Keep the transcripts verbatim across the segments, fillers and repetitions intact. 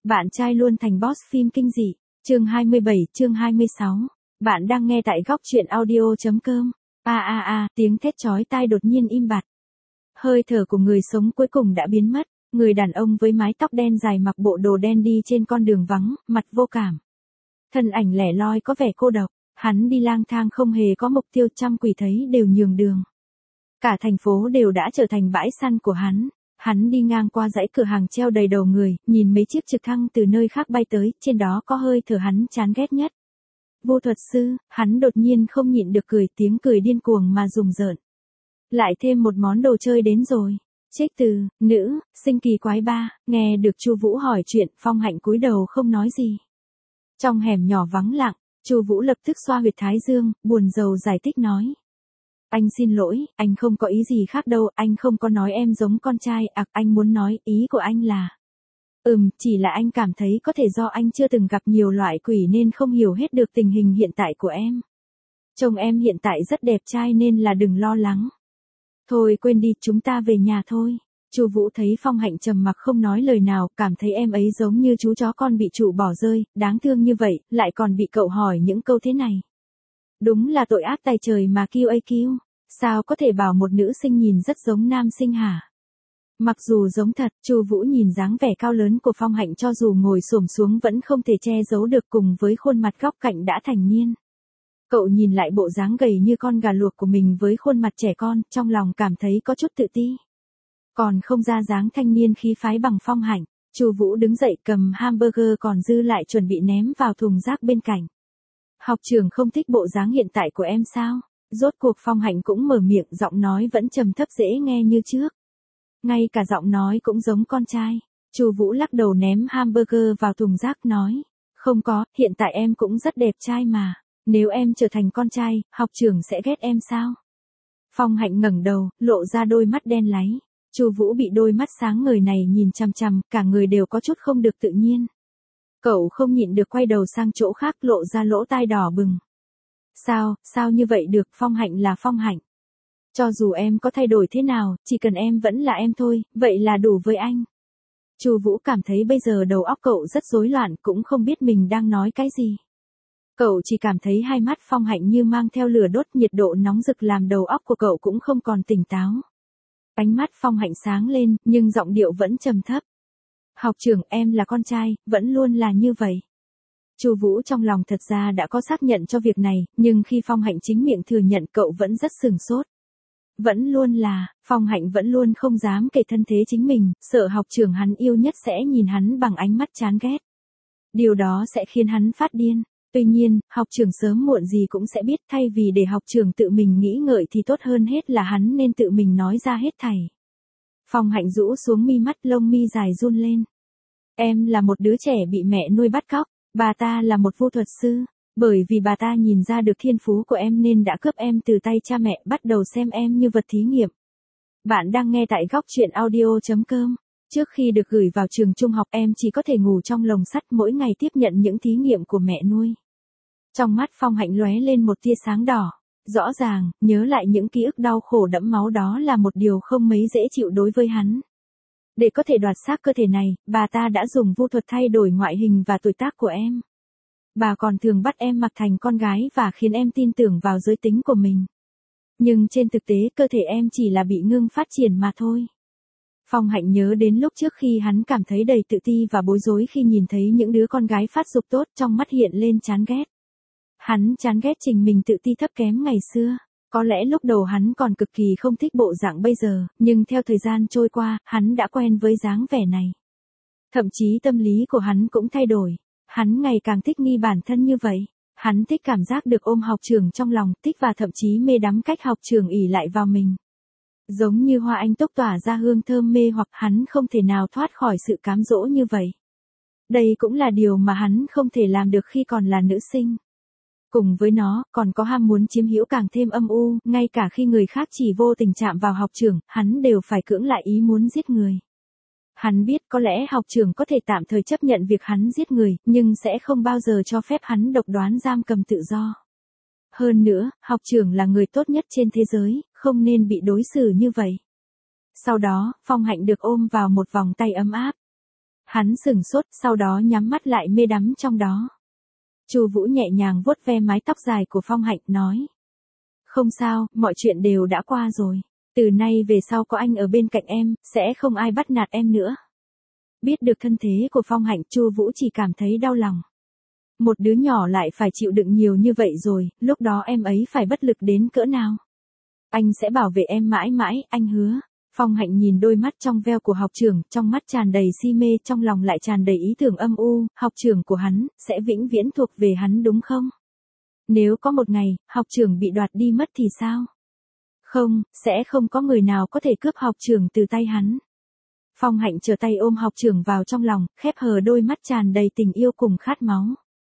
Bạn trai luôn thành boss phim kinh dị. Chương hai mươi bảy, chương hai mươi sáu. Bạn đang nghe tại góc truyện audio.com. A a a, tiếng thét chói tai đột nhiên im bặt. Hơi thở của người sống cuối cùng đã biến mất, người đàn ông với mái tóc đen dài mặc bộ đồ đen đi trên con đường vắng, mặt vô cảm. Thân ảnh lẻ loi có vẻ cô độc, hắn đi lang thang không hề có mục tiêu, trăm quỷ thấy đều nhường đường. Cả thành phố đều đã trở thành bãi săn của hắn. Hắn đi ngang qua dãy cửa hàng treo đầy đầu người, nhìn mấy chiếc trực thăng từ nơi khác bay tới, trên đó có hơi thở hắn chán ghét nhất. Vô thuật sư, hắn đột nhiên không nhịn được cười, tiếng cười điên cuồng mà rùng rợn. Lại thêm một món đồ chơi đến rồi. Trích từ, nữ, sinh kỳ quái ba, nghe được Chu Vũ hỏi chuyện, Phong Hạnh cúi đầu không nói gì. Trong hẻm nhỏ vắng lặng, Chu Vũ lập tức xoa huyệt thái dương, buồn rầu giải thích nói. Anh xin lỗi, anh không có ý gì khác đâu, anh không có nói em giống con trai, à, anh muốn nói, ý của anh là... Ừm, chỉ là anh cảm thấy có thể do anh chưa từng gặp nhiều loại quỷ nên không hiểu hết được tình hình hiện tại của em. Chồng em hiện tại rất đẹp trai nên là đừng lo lắng. Thôi quên đi, chúng ta về nhà thôi. Chu Vũ thấy Phong Hạnh trầm mặc không nói lời nào, cảm thấy em ấy giống như chú chó con bị chủ bỏ rơi, đáng thương như vậy, lại còn bị cậu hỏi những câu thế này. Đúng là tội ác tày trời mà kiu a kiu. Sao có thể bảo một nữ sinh nhìn rất giống nam sinh hả? Mặc dù giống thật, Chu Vũ nhìn dáng vẻ cao lớn của Phong Hạnh cho dù ngồi xổm xuống vẫn không thể che giấu được, cùng với khuôn mặt góc cạnh đã thành niên. Cậu nhìn lại bộ dáng gầy như con gà luộc của mình với khuôn mặt trẻ con, trong lòng cảm thấy có chút tự ti. Còn không ra dáng thanh niên khí phái bằng Phong Hạnh, Chu Vũ đứng dậy cầm hamburger còn dư lại chuẩn bị ném vào thùng rác bên cạnh. Học trưởng không thích bộ dáng hiện tại của em sao? Rốt cuộc Phong Hạnh cũng mở miệng, giọng nói vẫn trầm thấp dễ nghe như trước. Ngay cả giọng nói cũng giống con trai. Chu Vũ lắc đầu ném hamburger vào thùng rác nói. Không có, hiện tại em cũng rất đẹp trai mà. Nếu em trở thành con trai, học trưởng sẽ ghét em sao? Phong Hạnh ngẩng đầu, lộ ra đôi mắt đen láy. Chu Vũ bị đôi mắt sáng ngời này nhìn chằm chằm, cả người đều có chút không được tự nhiên. Cậu không nhịn được quay đầu sang chỗ khác, lộ ra lỗ tai đỏ bừng. Sao, sao như vậy được, Phong Hạnh là Phong Hạnh. Cho dù em có thay đổi thế nào, chỉ cần em vẫn là em thôi, vậy là đủ với anh. Chu Vũ cảm thấy bây giờ đầu óc cậu rất rối loạn, cũng không biết mình đang nói cái gì. Cậu chỉ cảm thấy hai mắt Phong Hạnh như mang theo lửa đốt, nhiệt độ nóng rực làm đầu óc của cậu cũng không còn tỉnh táo. Ánh mắt Phong Hạnh sáng lên, nhưng giọng điệu vẫn trầm thấp. Học trưởng, em là con trai, vẫn luôn là như vậy. Chu Vũ trong lòng thật ra đã có xác nhận cho việc này, nhưng khi Phong Hạnh chính miệng thừa nhận cậu vẫn rất sửng sốt. Vẫn luôn là, Phong Hạnh vẫn luôn không dám kể thân thế chính mình, sợ học trưởng hắn yêu nhất sẽ nhìn hắn bằng ánh mắt chán ghét. Điều đó sẽ khiến hắn phát điên. Tuy nhiên, học trưởng sớm muộn gì cũng sẽ biết, thay vì để học trưởng tự mình nghĩ ngợi thì tốt hơn hết là hắn nên tự mình nói ra hết thảy. Phong Hạnh rũ xuống mi mắt, lông mi dài run lên. Em là một đứa trẻ bị mẹ nuôi bắt cóc. Bà ta là một vô thuật sư, bởi vì bà ta nhìn ra được thiên phú của em nên đã cướp em từ tay cha mẹ, bắt đầu xem em như vật thí nghiệm. Bạn đang nghe tại góc truyện audio.com. Trước khi được gửi vào trường trung học em chỉ có thể ngủ trong lồng sắt, mỗi ngày tiếp nhận những thí nghiệm của mẹ nuôi. Trong mắt Phong Hạnh lóe lên một tia sáng đỏ. Rõ ràng, nhớ lại những ký ức đau khổ đẫm máu đó là một điều không mấy dễ chịu đối với hắn. Để có thể đoạt xác cơ thể này, bà ta đã dùng vu thuật thay đổi ngoại hình và tuổi tác của em. Bà còn thường bắt em mặc thành con gái và khiến em tin tưởng vào giới tính của mình. Nhưng trên thực tế cơ thể em chỉ là bị ngưng phát triển mà thôi. Phong Hạnh nhớ đến lúc trước khi hắn cảm thấy đầy tự ti và bối rối khi nhìn thấy những đứa con gái phát dục tốt, trong mắt hiện lên chán ghét. Hắn chán ghét trình mình tự ti thấp kém ngày xưa. Có lẽ lúc đầu hắn còn cực kỳ không thích bộ dạng bây giờ, nhưng theo thời gian trôi qua, hắn đã quen với dáng vẻ này. Thậm chí tâm lý của hắn cũng thay đổi. Hắn ngày càng thích nghi bản thân như vậy. Hắn thích cảm giác được ôm học trưởng trong lòng, thích và thậm chí mê đắm cách học trưởng ỷ lại vào mình. Giống như hoa anh túc tỏa ra hương thơm mê hoặc, hắn không thể nào thoát khỏi sự cám dỗ như vậy. Đây cũng là điều mà hắn không thể làm được khi còn là nữ sinh. Cùng với nó, còn có ham muốn chiếm hữu càng thêm âm u, ngay cả khi người khác chỉ vô tình chạm vào học trưởng, hắn đều phải cưỡng lại ý muốn giết người. Hắn biết có lẽ học trưởng có thể tạm thời chấp nhận việc hắn giết người, nhưng sẽ không bao giờ cho phép hắn độc đoán giam cầm tự do. Hơn nữa, học trưởng là người tốt nhất trên thế giới, không nên bị đối xử như vậy. Sau đó, Phong Hạnh được ôm vào một vòng tay ấm áp. Hắn sừng sốt, sau đó nhắm mắt lại mê đắm trong đó. Chu Vũ nhẹ nhàng vuốt ve mái tóc dài của Phong Hạnh, nói. Không sao, mọi chuyện đều đã qua rồi. Từ nay về sau có anh ở bên cạnh em, sẽ không ai bắt nạt em nữa. Biết được thân thế của Phong Hạnh, Chu Vũ chỉ cảm thấy đau lòng. Một đứa nhỏ lại phải chịu đựng nhiều như vậy rồi, lúc đó em ấy phải bất lực đến cỡ nào. Anh sẽ bảo vệ em mãi mãi, anh hứa. Phong Hạnh nhìn đôi mắt trong veo của học trưởng, trong mắt tràn đầy si mê, trong lòng lại tràn đầy ý tưởng âm u, học trưởng của hắn, sẽ vĩnh viễn thuộc về hắn đúng không? Nếu có một ngày, học trưởng bị đoạt đi mất thì sao? Không, sẽ không có người nào có thể cướp học trưởng từ tay hắn. Phong Hạnh trở tay ôm học trưởng vào trong lòng, khép hờ đôi mắt tràn đầy tình yêu cùng khát máu.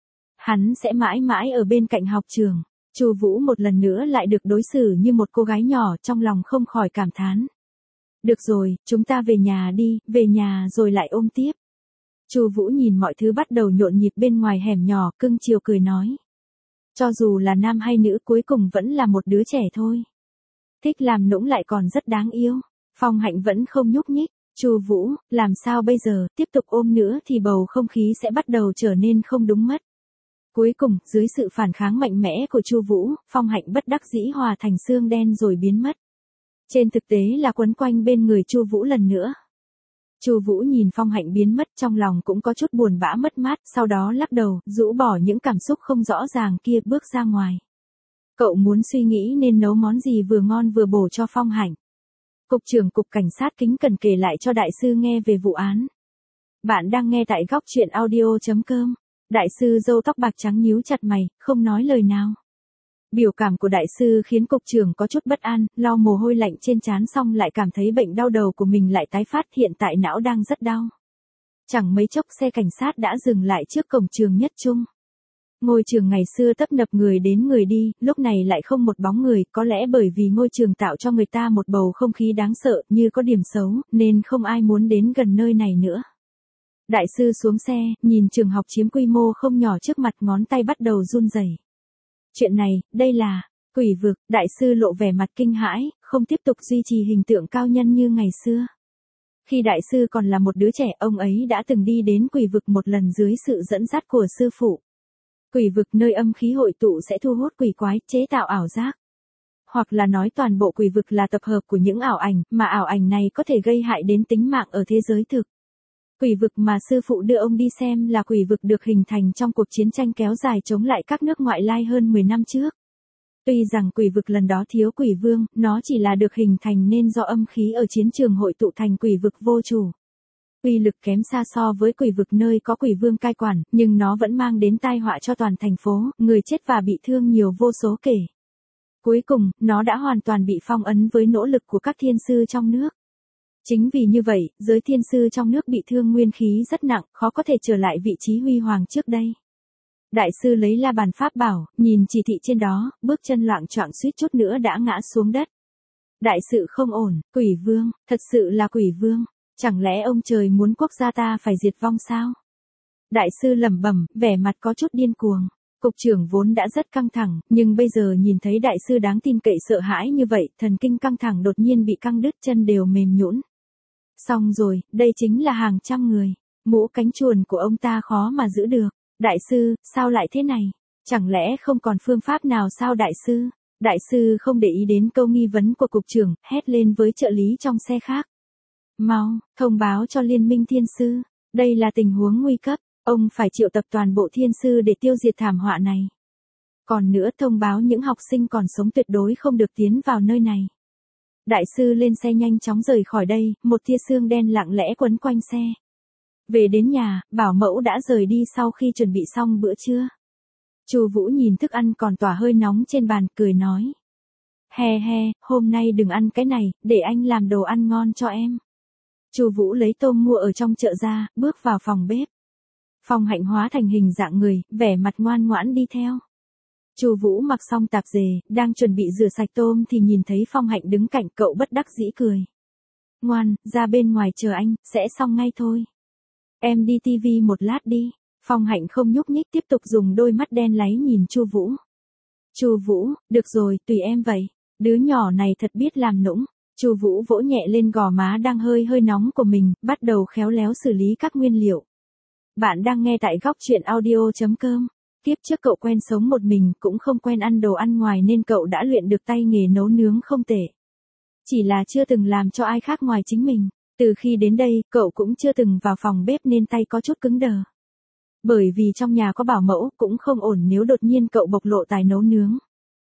Hắn sẽ mãi mãi ở bên cạnh học trưởng. Chu Vũ một lần nữa lại được đối xử như một cô gái nhỏ, trong lòng không khỏi cảm thán. Được rồi, chúng ta về nhà đi, về nhà rồi lại ôm tiếp. Chu Vũ nhìn mọi thứ bắt đầu nhộn nhịp bên ngoài hẻm nhỏ, cưng chiều cười nói. Cho dù là nam hay nữ cuối cùng vẫn là một đứa trẻ thôi. Thích làm nũng lại còn rất đáng yêu. Phong Hạnh vẫn không nhúc nhích. Chu Vũ, làm sao bây giờ, tiếp tục ôm nữa thì bầu không khí sẽ bắt đầu trở nên không đúng mất. Cuối cùng, dưới sự phản kháng mạnh mẽ của Chu Vũ, Phong Hạnh bất đắc dĩ hòa thành xương đen rồi biến mất. Trên thực tế là quấn quanh bên người Chu Vũ lần nữa. Chu Vũ nhìn Phong Hạnh biến mất, trong lòng cũng có chút buồn bã mất mát, sau đó lắc đầu, rũ bỏ những cảm xúc không rõ ràng kia, bước ra ngoài. Cậu muốn suy nghĩ nên nấu món gì vừa ngon vừa bổ cho Phong Hạnh. Cục trưởng cục cảnh sát kính cẩn kể lại cho đại sư nghe về vụ án. Bạn đang nghe tại góc truyện audio chấm com. Đại sư râu tóc bạc trắng nhíu chặt mày, không nói lời nào. Biểu cảm của đại sư khiến cục trưởng có chút bất an, lau mồ hôi lạnh trên trán xong lại cảm thấy bệnh đau đầu của mình lại tái phát, hiện tại não đang rất đau. Chẳng mấy chốc xe cảnh sát đã dừng lại trước cổng trường Nhất Trung. Ngôi trường ngày xưa tấp nập người đến người đi, lúc này lại không một bóng người, có lẽ bởi vì ngôi trường tạo cho người ta một bầu không khí đáng sợ, như có điểm xấu, nên không ai muốn đến gần nơi này nữa. Đại sư xuống xe, nhìn trường học chiếm quy mô không nhỏ trước mặt, ngón tay bắt đầu run rẩy. Chuyện này, đây là quỷ vực, đại sư lộ vẻ mặt kinh hãi, không tiếp tục duy trì hình tượng cao nhân như ngày xưa. Khi đại sư còn là một đứa trẻ, ông ấy đã từng đi đến quỷ vực một lần dưới sự dẫn dắt của sư phụ. Quỷ vực nơi âm khí hội tụ sẽ thu hút quỷ quái, chế tạo ảo giác. Hoặc là nói toàn bộ quỷ vực là tập hợp của những ảo ảnh, mà ảo ảnh này có thể gây hại đến tính mạng ở thế giới thực. Quỷ vực mà sư phụ đưa ông đi xem là quỷ vực được hình thành trong cuộc chiến tranh kéo dài chống lại các nước ngoại lai hơn mười năm trước. Tuy rằng quỷ vực lần đó thiếu quỷ vương, nó chỉ là được hình thành nên do âm khí ở chiến trường hội tụ thành quỷ vực vô chủ. Uy lực kém xa so với quỷ vực nơi có quỷ vương cai quản, nhưng nó vẫn mang đến tai họa cho toàn thành phố, người chết và bị thương nhiều vô số kể. Cuối cùng, nó đã hoàn toàn bị phong ấn với nỗ lực của các thiên sư trong nước. Chính vì như vậy, giới thiên sư trong nước bị thương nguyên khí rất nặng, khó có thể trở lại vị trí huy hoàng trước đây. Đại sư lấy la bàn pháp bảo, nhìn chỉ thị trên đó, bước chân loạng choạng suýt chút nữa đã ngã xuống đất. Đại sự không ổn, quỷ vương, thật sự là quỷ vương, chẳng lẽ ông trời muốn quốc gia ta phải diệt vong sao? Đại sư lẩm bẩm, vẻ mặt có chút điên cuồng. Cục trưởng vốn đã rất căng thẳng, nhưng bây giờ nhìn thấy đại sư đáng tin cậy sợ hãi như vậy, thần kinh căng thẳng đột nhiên bị căng đứt, chân đều mềm nhũn. Xong rồi, đây chính là hàng trăm người. Mũ cánh chuồn của ông ta khó mà giữ được. Đại sư, sao lại thế này? Chẳng lẽ không còn phương pháp nào sao đại sư? Đại sư không để ý đến câu nghi vấn của cục trưởng, hét lên với trợ lý trong xe khác. Mau, thông báo cho liên minh thiên sư. Đây là tình huống nguy cấp. Ông phải triệu tập toàn bộ thiên sư để tiêu diệt thảm họa này. Còn nữa thông báo những học sinh còn sống tuyệt đối không được tiến vào nơi này. Đại sư lên xe nhanh chóng rời khỏi đây, một tia sương đen lặng lẽ quấn quanh xe. Về đến nhà, bảo mẫu đã rời đi sau khi chuẩn bị xong bữa trưa. Chu Vũ nhìn thức ăn còn tỏa hơi nóng trên bàn, cười nói. He he, hôm nay đừng ăn cái này, để anh làm đồ ăn ngon cho em. Chu Vũ lấy tôm mua ở trong chợ ra, bước vào phòng bếp. Phong Hạnh hóa thành hình dạng người, vẻ mặt ngoan ngoãn đi theo. Chu Vũ mặc xong tạp dề, đang chuẩn bị rửa sạch tôm thì nhìn thấy Phong Hạnh đứng cạnh, cậu bất đắc dĩ cười. Ngoan, ra bên ngoài chờ anh, sẽ xong ngay thôi. Em đi tivi một lát đi. Phong Hạnh không nhúc nhích, tiếp tục dùng đôi mắt đen láy nhìn Chu Vũ. Chu Vũ, được rồi, tùy em vậy. Đứa nhỏ này thật biết làm nũng. Chu Vũ vỗ nhẹ lên gò má đang hơi hơi nóng của mình, bắt đầu khéo léo xử lý các nguyên liệu. Bạn đang nghe tại góc chuyện audio chấm com. Tiếp trước cậu quen sống một mình, cũng không quen ăn đồ ăn ngoài nên cậu đã luyện được tay nghề nấu nướng không tệ. Chỉ là chưa từng làm cho ai khác ngoài chính mình. Từ khi đến đây, cậu cũng chưa từng vào phòng bếp nên tay có chút cứng đờ. Bởi vì trong nhà có bảo mẫu, cũng không ổn nếu đột nhiên cậu bộc lộ tài nấu nướng.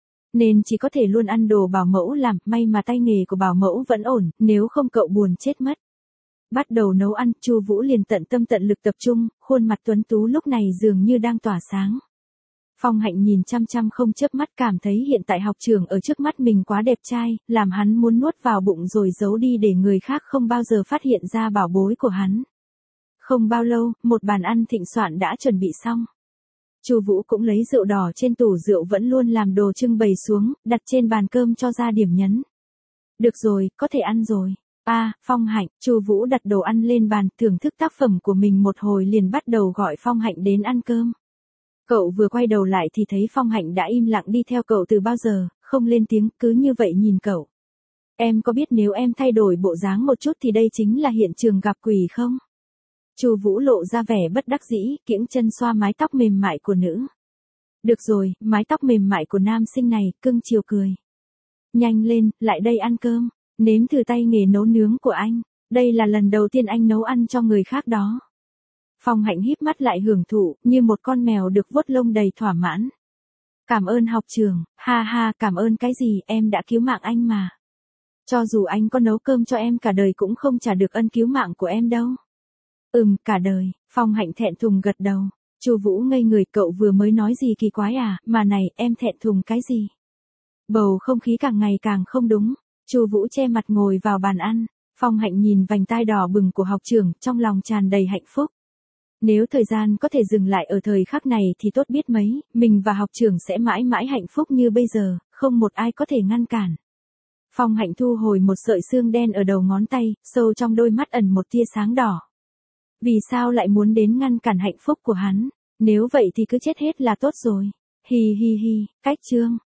Nên chỉ có thể luôn ăn đồ bảo mẫu làm, may mà tay nghề của bảo mẫu vẫn ổn, nếu không cậu buồn chết mất. Bắt đầu nấu ăn, Chu Vũ liền tận tâm tận lực tập trung, khuôn mặt tuấn tú lúc này dường như đang tỏa sáng. Phong Hạnh nhìn chăm chăm không chớp mắt, cảm thấy hiện tại học trưởng ở trước mắt mình quá đẹp trai, làm hắn muốn nuốt vào bụng rồi giấu đi để người khác không bao giờ phát hiện ra bảo bối của hắn. Không bao lâu, một bàn ăn thịnh soạn đã chuẩn bị xong. Chu Vũ cũng lấy rượu đỏ trên tủ rượu vẫn luôn làm đồ trưng bày xuống, đặt trên bàn cơm cho ra điểm nhấn. Được rồi, có thể ăn rồi. A, à, Phong Hạnh, Chu Vũ đặt đồ ăn lên bàn, thưởng thức tác phẩm của mình một hồi liền bắt đầu gọi Phong Hạnh đến ăn cơm. Cậu vừa quay đầu lại thì thấy Phong Hạnh đã im lặng đi theo cậu từ bao giờ, không lên tiếng, cứ như vậy nhìn cậu. Em có biết nếu em thay đổi bộ dáng một chút thì đây chính là hiện trường gặp quỷ không? Chu Vũ lộ ra vẻ bất đắc dĩ, kiễng chân xoa mái tóc mềm mại của nữ. Được rồi, mái tóc mềm mại của nam sinh này, cưng chiều cười. Nhanh lên, lại đây ăn cơm, nếm thử tay nghề nấu nướng của anh, đây là lần đầu tiên anh nấu ăn cho người khác đó. Phong Hạnh híp mắt lại hưởng thụ, như một con mèo được vuốt lông đầy thỏa mãn. Cảm ơn học trưởng, ha ha, cảm ơn cái gì, em đã cứu mạng anh mà. Cho dù anh có nấu cơm cho em cả đời cũng không trả được ân cứu mạng của em đâu. Ừm, cả đời, Phong Hạnh thẹn thùng gật đầu. Chu Vũ ngây người, cậu vừa mới nói gì kỳ quái à, mà này, em thẹn thùng cái gì? Bầu không khí càng ngày càng không đúng. Chu Vũ che mặt ngồi vào bàn ăn. Phong Hạnh nhìn vành tai đỏ bừng của học trưởng, trong lòng tràn đầy hạnh phúc. Nếu thời gian có thể dừng lại ở thời khắc này thì tốt biết mấy, mình và học trưởng sẽ mãi mãi hạnh phúc như bây giờ, không một ai có thể ngăn cản. Phong Hạnh thu hồi một sợi xương đen ở đầu ngón tay, sâu trong đôi mắt ẩn một tia sáng đỏ. Vì sao lại muốn đến ngăn cản hạnh phúc của hắn? Nếu vậy thì cứ chết hết là tốt rồi. Hi hi hi, cách chương.